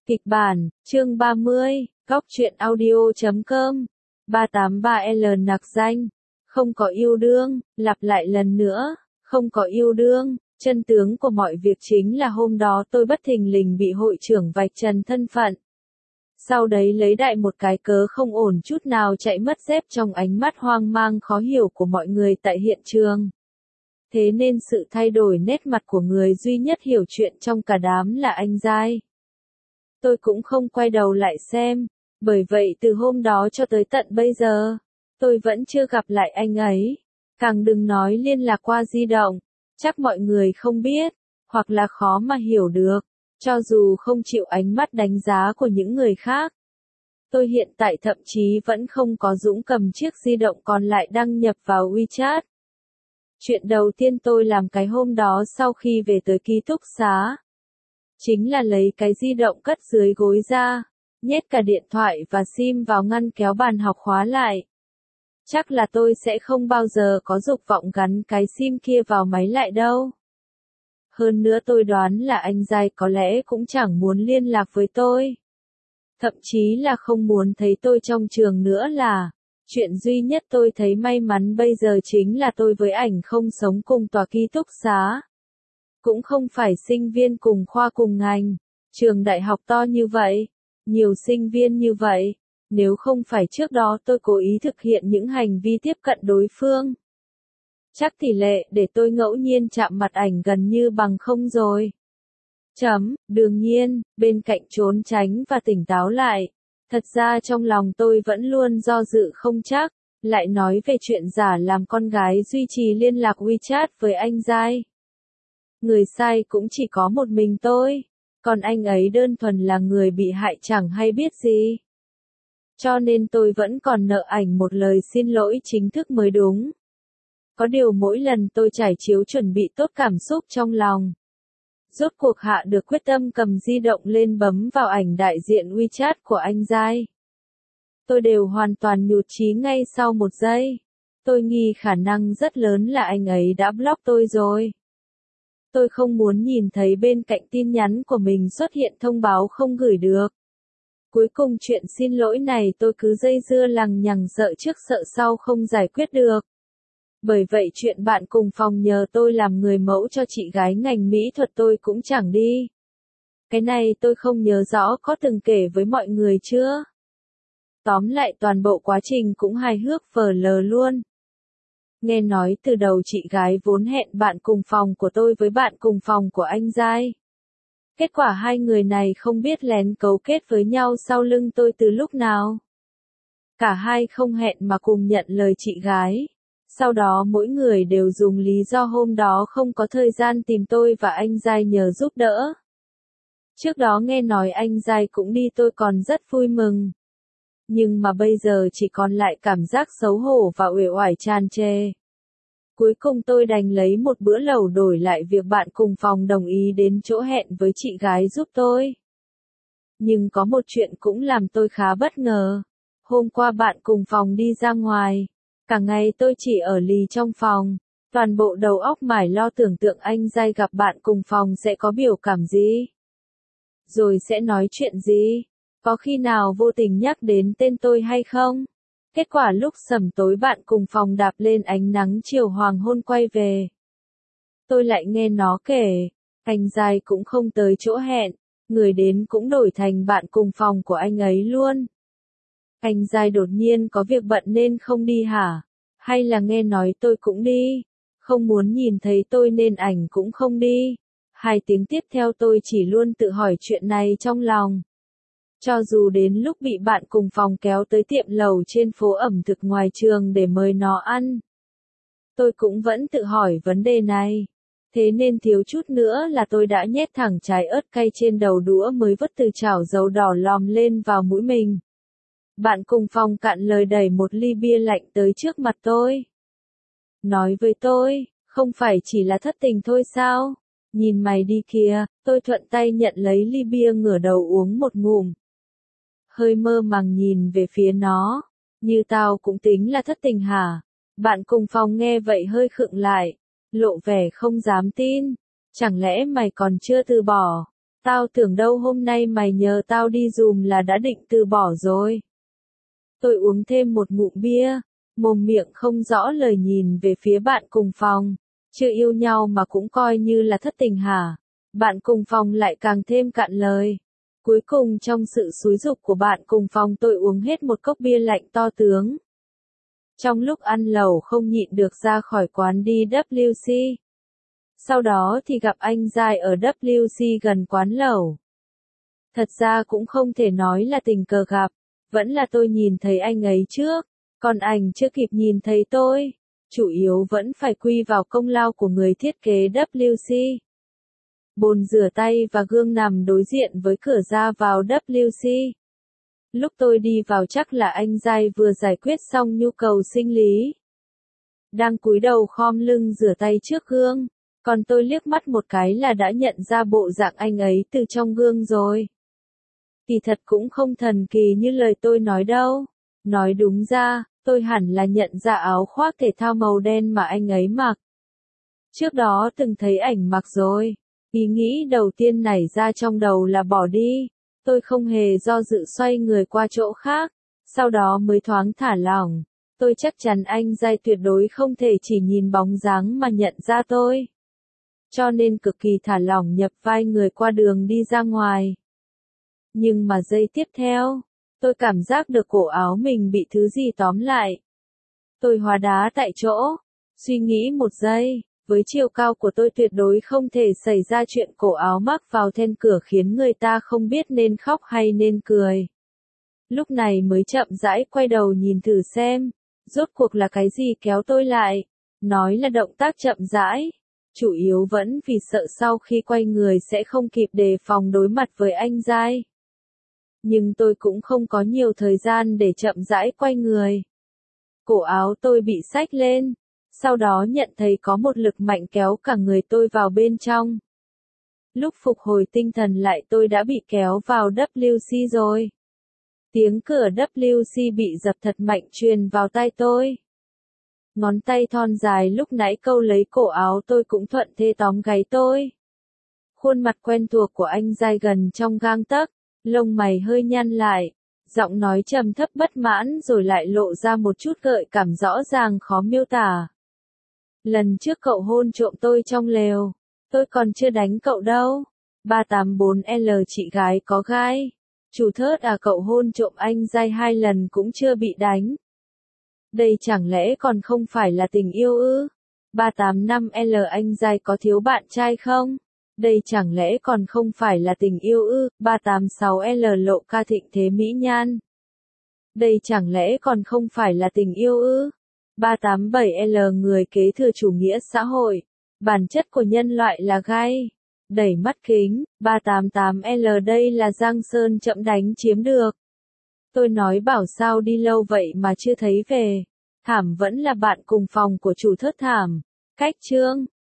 Kịch bản, chương 30, Góc truyện audio.com, 383L nặc danh, không có yêu đương, lặp lại lần nữa, không có yêu đương, chân tướng của mọi việc chính là hôm đó tôi bất thình lình bị hội trưởng vạch trần thân phận. Sau đấy lấy đại một cái cớ không ổn chút nào chạy mất dép trong ánh mắt hoang mang khó hiểu của mọi người tại hiện trường. Thế nên sự thay đổi nét mặt của người duy nhất hiểu chuyện trong cả đám là anh Giai. Tôi cũng không quay đầu lại xem, bởi vậy từ hôm đó cho tới tận bây giờ, tôi vẫn chưa gặp lại anh ấy. Càng đừng nói liên lạc qua di động, chắc mọi người không biết, hoặc là khó mà hiểu được, cho dù không chịu ánh mắt đánh giá của những người khác. Tôi hiện tại thậm chí vẫn không có dũng cầm chiếc di động còn lại đăng nhập vào WeChat. Chuyện đầu tiên tôi làm cái hôm đó sau khi về tới ký túc xá, chính là lấy cái di động cất dưới gối ra, nhét cả điện thoại và sim vào ngăn kéo bàn học khóa lại. Chắc là tôi sẽ không bao giờ có dục vọng gắn cái sim kia vào máy lại đâu. Hơn nữa tôi đoán là anh Giai có lẽ cũng chẳng muốn liên lạc với tôi. Thậm chí là không muốn thấy tôi trong trường nữa là. Chuyện duy nhất tôi thấy may mắn bây giờ chính là tôi với ảnh không sống cùng tòa ký túc xá. Cũng không phải sinh viên cùng khoa cùng ngành, trường đại học to như vậy, nhiều sinh viên như vậy, nếu không phải trước đó tôi cố ý thực hiện những hành vi tiếp cận đối phương. Chắc tỷ lệ để tôi ngẫu nhiên chạm mặt ảnh gần như bằng không rồi. Đương nhiên, bên cạnh trốn tránh và tỉnh táo lại, thật ra trong lòng tôi vẫn luôn do dự không chắc, lại nói về chuyện giả làm con gái duy trì liên lạc WeChat với anh Giai. Người sai cũng chỉ có một mình tôi, còn anh ấy đơn thuần là người bị hại chẳng hay biết gì. Cho nên tôi vẫn còn nợ ảnh một lời xin lỗi chính thức mới đúng. Có điều mỗi lần tôi trải chiếu chuẩn bị tốt cảm xúc trong lòng, rốt cuộc hạ được quyết tâm cầm di động lên bấm vào ảnh đại diện WeChat của anh Giai. Tôi đều hoàn toàn nhụt chí ngay sau một giây. Tôi nghi khả năng rất lớn là anh ấy đã block tôi rồi. Tôi không muốn nhìn thấy bên cạnh tin nhắn của mình xuất hiện thông báo không gửi được. Cuối cùng chuyện xin lỗi này tôi cứ dây dưa lằng nhằng sợ trước sợ sau không giải quyết được. Bởi vậy chuyện bạn cùng phòng nhờ tôi làm người mẫu cho chị gái ngành mỹ thuật tôi cũng chẳng đi. Cái này tôi không nhớ rõ có từng kể với mọi người chưa. Tóm lại toàn bộ quá trình cũng hài hước vờ lờ luôn. Nghe nói từ đầu chị gái vốn hẹn bạn cùng phòng của tôi với bạn cùng phòng của anh Giai. Kết quả hai người này không biết lén cấu kết với nhau sau lưng tôi từ lúc nào. Cả hai không hẹn mà cùng nhận lời chị gái. Sau đó mỗi người đều dùng lý do hôm đó không có thời gian tìm tôi và anh Giai nhờ giúp đỡ. Trước đó nghe nói anh Giai cũng đi tôi còn rất vui mừng. Nhưng mà bây giờ chỉ còn lại cảm giác xấu hổ và uể oải tràn trề. Cuối cùng tôi đành lấy một bữa lẩu đổi lại việc bạn cùng phòng đồng ý đến chỗ hẹn với chị gái giúp tôi. Nhưng có một chuyện cũng làm tôi khá bất ngờ. Hôm qua bạn cùng phòng đi ra ngoài. Cả ngày tôi chỉ ở lì trong phòng. Toàn bộ đầu óc mải lo tưởng tượng anh Giai gặp bạn cùng phòng sẽ có biểu cảm gì. Rồi sẽ nói chuyện gì. Có khi nào vô tình nhắc đến tên tôi hay không? Kết quả lúc sẩm tối bạn cùng phòng đạp lên ánh nắng chiều hoàng hôn quay về. Tôi lại nghe nó kể, anh Giai cũng không tới chỗ hẹn, người đến cũng đổi thành bạn cùng phòng của anh ấy luôn. Anh Giai đột nhiên có việc bận nên không đi hả? Hay là nghe nói tôi cũng đi? Không muốn nhìn thấy tôi nên ảnh cũng không đi. 2 tiếng tiếp theo tôi chỉ luôn tự hỏi chuyện này trong lòng. Cho dù đến lúc bị bạn cùng phòng kéo tới tiệm lẩu trên phố ẩm thực ngoài trường để mời nó ăn, tôi cũng vẫn tự hỏi vấn đề này. Thế nên thiếu chút nữa là tôi đã nhét thẳng trái ớt cay trên đầu đũa mới vứt từ chảo dầu đỏ lòm lên vào mũi mình. Bạn cùng phòng cạn lời đẩy một ly bia lạnh tới trước mặt tôi. Nói với tôi, không phải chỉ là thất tình thôi sao? Nhìn mày đi kìa, tôi thuận tay nhận lấy ly bia ngửa đầu uống một ngụm. Hơi mơ màng nhìn về phía nó, như tao cũng tính là thất tình hả? Bạn cùng phòng nghe vậy hơi khựng lại, lộ vẻ không dám tin. Chẳng lẽ mày còn chưa từ bỏ? Tao tưởng đâu hôm nay mày nhờ tao đi giùm là đã định từ bỏ rồi. Tôi uống thêm một ngụm bia, mồm miệng không rõ lời nhìn về phía bạn cùng phòng. Chưa yêu nhau mà cũng coi như là thất tình hả? Bạn cùng phòng lại càng thêm cạn lời. Cuối cùng trong sự xúi giục của bạn cùng phòng tôi uống hết một cốc bia lạnh to tướng. Trong lúc ăn lẩu không nhịn được ra khỏi quán đi WC. Sau đó thì gặp anh Giai ở WC gần quán lẩu. Thật ra cũng không thể nói là tình cờ gặp, vẫn là tôi nhìn thấy anh ấy trước, còn anh chưa kịp nhìn thấy tôi. Chủ yếu vẫn phải quy vào công lao của người thiết kế WC. Bồn rửa tay và gương nằm đối diện với cửa ra vào WC. Lúc tôi đi vào chắc là anh Giai vừa giải quyết xong nhu cầu sinh lý. Đang cúi đầu khom lưng rửa tay trước gương, còn tôi liếc mắt một cái là đã nhận ra bộ dạng anh ấy từ trong gương rồi. Kỳ thật cũng không thần kỳ như lời tôi nói đâu. Nói đúng ra, tôi hẳn là nhận ra áo khoác thể thao màu đen mà anh ấy mặc. Trước đó từng thấy ảnh mặc rồi. Ý nghĩ đầu tiên nảy ra trong đầu là bỏ đi. Tôi không hề do dự xoay người qua chỗ khác, sau đó mới thoáng thả lỏng. Tôi chắc chắn anh Giai tuyệt đối không thể chỉ nhìn bóng dáng mà nhận ra tôi. Cho nên cực kỳ thả lỏng nhập vai người qua đường đi ra ngoài. Nhưng mà giây tiếp theo, tôi cảm giác được cổ áo mình bị thứ gì tóm lại. Tôi hóa đá tại chỗ, suy nghĩ một giây, với chiều cao của tôi tuyệt đối không thể xảy ra chuyện cổ áo mắc vào then cửa khiến người ta không biết nên khóc hay nên cười. Lúc này mới chậm rãi quay đầu nhìn thử xem, rốt cuộc là cái gì kéo tôi lại. Nói là động tác chậm rãi, chủ yếu vẫn vì sợ sau khi quay người sẽ không kịp đề phòng đối mặt với anh Giai. Nhưng tôi cũng không có nhiều thời gian để chậm rãi quay người. Cổ áo tôi bị xách lên, sau đó nhận thấy có một lực mạnh kéo cả người tôi vào bên trong. Lúc phục hồi tinh thần lại tôi đã bị kéo vào WC rồi. Tiếng cửa WC bị dập thật mạnh truyền vào tai tôi. Ngón tay thon dài lúc nãy câu lấy cổ áo tôi cũng thuận thế tóm gáy tôi. Khuôn mặt quen thuộc của anh Giai gần trong gang tấc, lông mày hơi nhăn lại, giọng nói trầm thấp bất mãn rồi lại lộ ra một chút gợi cảm rõ ràng khó miêu tả. Lần trước cậu hôn trộm tôi trong lều, tôi còn chưa đánh cậu đâu. 384L chị gái có gai. Chủ thớt à, cậu hôn trộm anh Giai 2 lần cũng chưa bị đánh. Đây chẳng lẽ còn không phải là tình yêu ư? 385L anh Giai có thiếu bạn trai không? Đây chẳng lẽ còn không phải là tình yêu ư? 386L lộ ca thịnh thế mỹ nhan. Đây chẳng lẽ còn không phải là tình yêu ư? 387L người kế thừa chủ nghĩa xã hội. Bản chất của nhân loại là gai. Đẩy mắt kính. 388L đây là Giang Sơn chậm đánh chiếm được. Tôi nói bảo sao đi lâu vậy mà chưa thấy về. Thảm vẫn là bạn cùng phòng của chủ thớt thảm. Cách chương.